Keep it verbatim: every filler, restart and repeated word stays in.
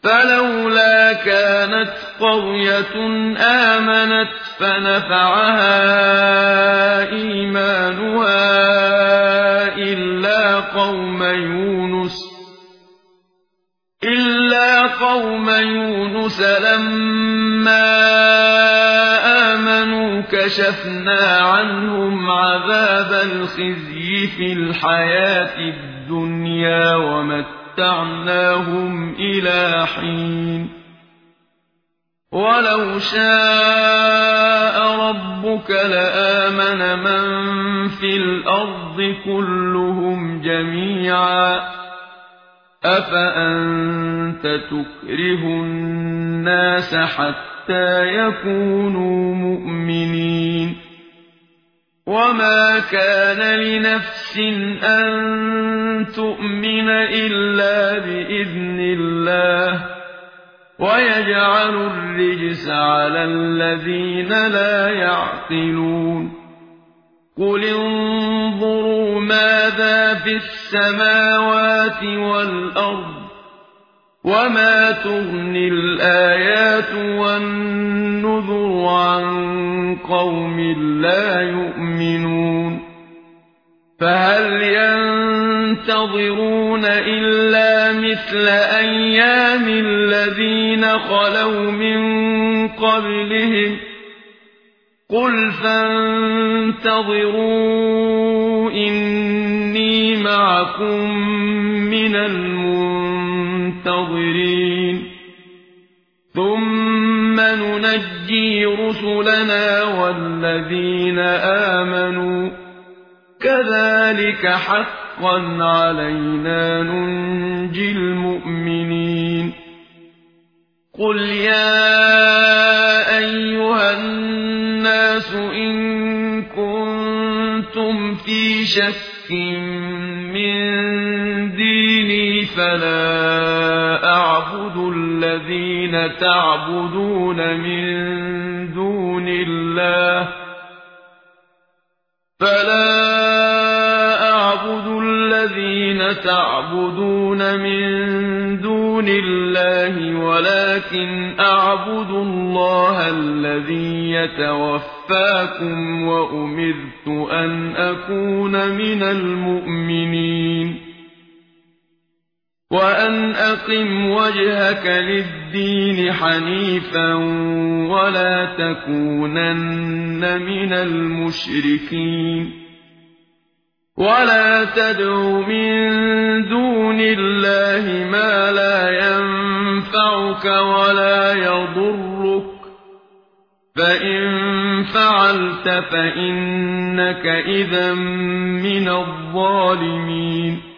فلولا كانت قرية آمنت فنفعها إيمانها إلا قوم يونس إلا قوم يونس لما آمنوا كشفنا عنهم عذاب الخزي في الحياة الدنيا ومتعناهم إلى حين ولو شاء ربك لآمن من في الأرض كلهم جميعا أفأنت تكره الناس حتى يكونوا مؤمنين وما كان لنفس أن تؤمن إلا بإذن الله ويجعل الرجس على الذين لا يعقلون قل انظروا ماذا في السماوات والأرض وما تغني الآيات والنذر عن قوم لا يؤمنون فهل ينتظرون إلا مثل أيام الذين خلوا من قبلهم قل فانتظروا إني معكم من المنتظرين ثم ننجي رسلنا والذين آمنوا كذلك حقا علينا ننجي المؤمنين قل يا أيها الناس إن كنتم في شك من ديني فلا أعبد الذين تعبدون من دون الله فلا أعبد الذين تعبدون من دون الله ولكن أعبد الله الذي يتوفاكم وأمرت أن أكون من المؤمنين وأن أقم وجهك للدين حنيفا ولا تكونن من المشركين ولا تدع من دون الله ما لا ينفعك ولا يضرك فإن فعلت فإنك إذا من الظالمين